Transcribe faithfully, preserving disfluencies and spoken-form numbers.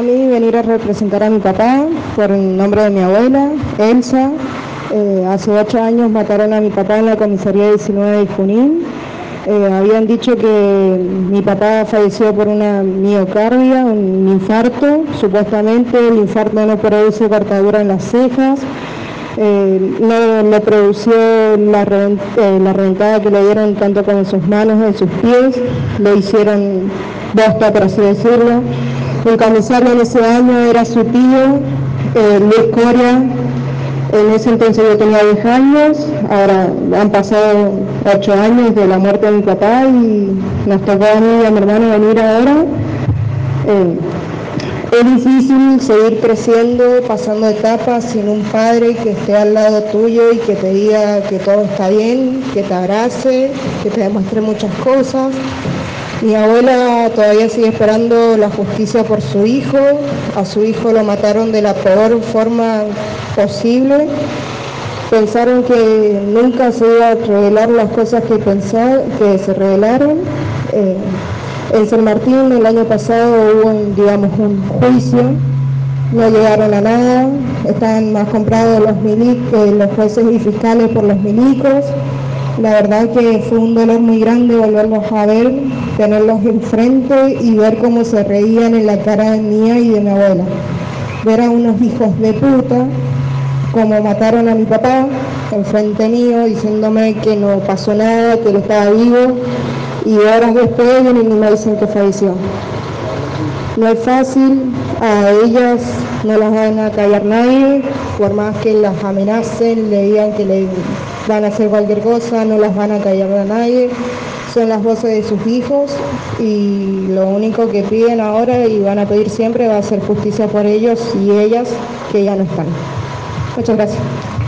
a mí venir a representar a mi papá por el nombre de mi abuela, Elsa. Eh, hace ocho años mataron a mi papá en la comisaría diecinueve de Junín. Eh, habían dicho que mi papá falleció por una miocardia, un infarto. Supuestamente el infarto no produce cortadura en las cejas. Eh, no le produció la, revent eh, la reventada que le dieron tanto con sus manos y en sus pies. Le hicieron bosta, por así decirlo. El comisario en ese año era su tío, eh, Luis Coria. En ese entonces yo tenía diez años, ahora han pasado ocho años de la muerte de mi papá y nos tocó a mí y a mi hermano venir ahora. Eh, es difícil seguir creciendo, pasando etapas sin un padre que esté al lado tuyo y que te diga que todo está bien, que te abrace, que te demuestre muchas cosas. Mi abuela todavía sigue esperando la justicia por su hijo. A su hijo lo mataron de la peor forma posible. Pensaron que nunca se iba a revelar las cosas que, pensar, que se revelaron. Eh, en San Martín el año pasado hubo, un, digamos, un juicio. No llegaron a nada. Están más comprados los, milicos, los jueces y fiscales por los milicos. La verdad que fue un dolor muy grande volverlos a ver, tenerlos enfrente y ver cómo se reían en la cara mía y de mi abuela. Ver a unos hijos de puta, como mataron a mi papá enfrente mío, diciéndome que no pasó nada, que él estaba vivo, y horas después vienen y me dicen que falleció. No es fácil, a ellas no las van a callar nadie, por más que las amenacen, le digan que le van a hacer cualquier cosa, no las van a callar a nadie. Son las voces de sus hijos y lo único que piden ahora y van a pedir siempre va a ser justicia por ellos y ellas que ya no están. Muchas gracias.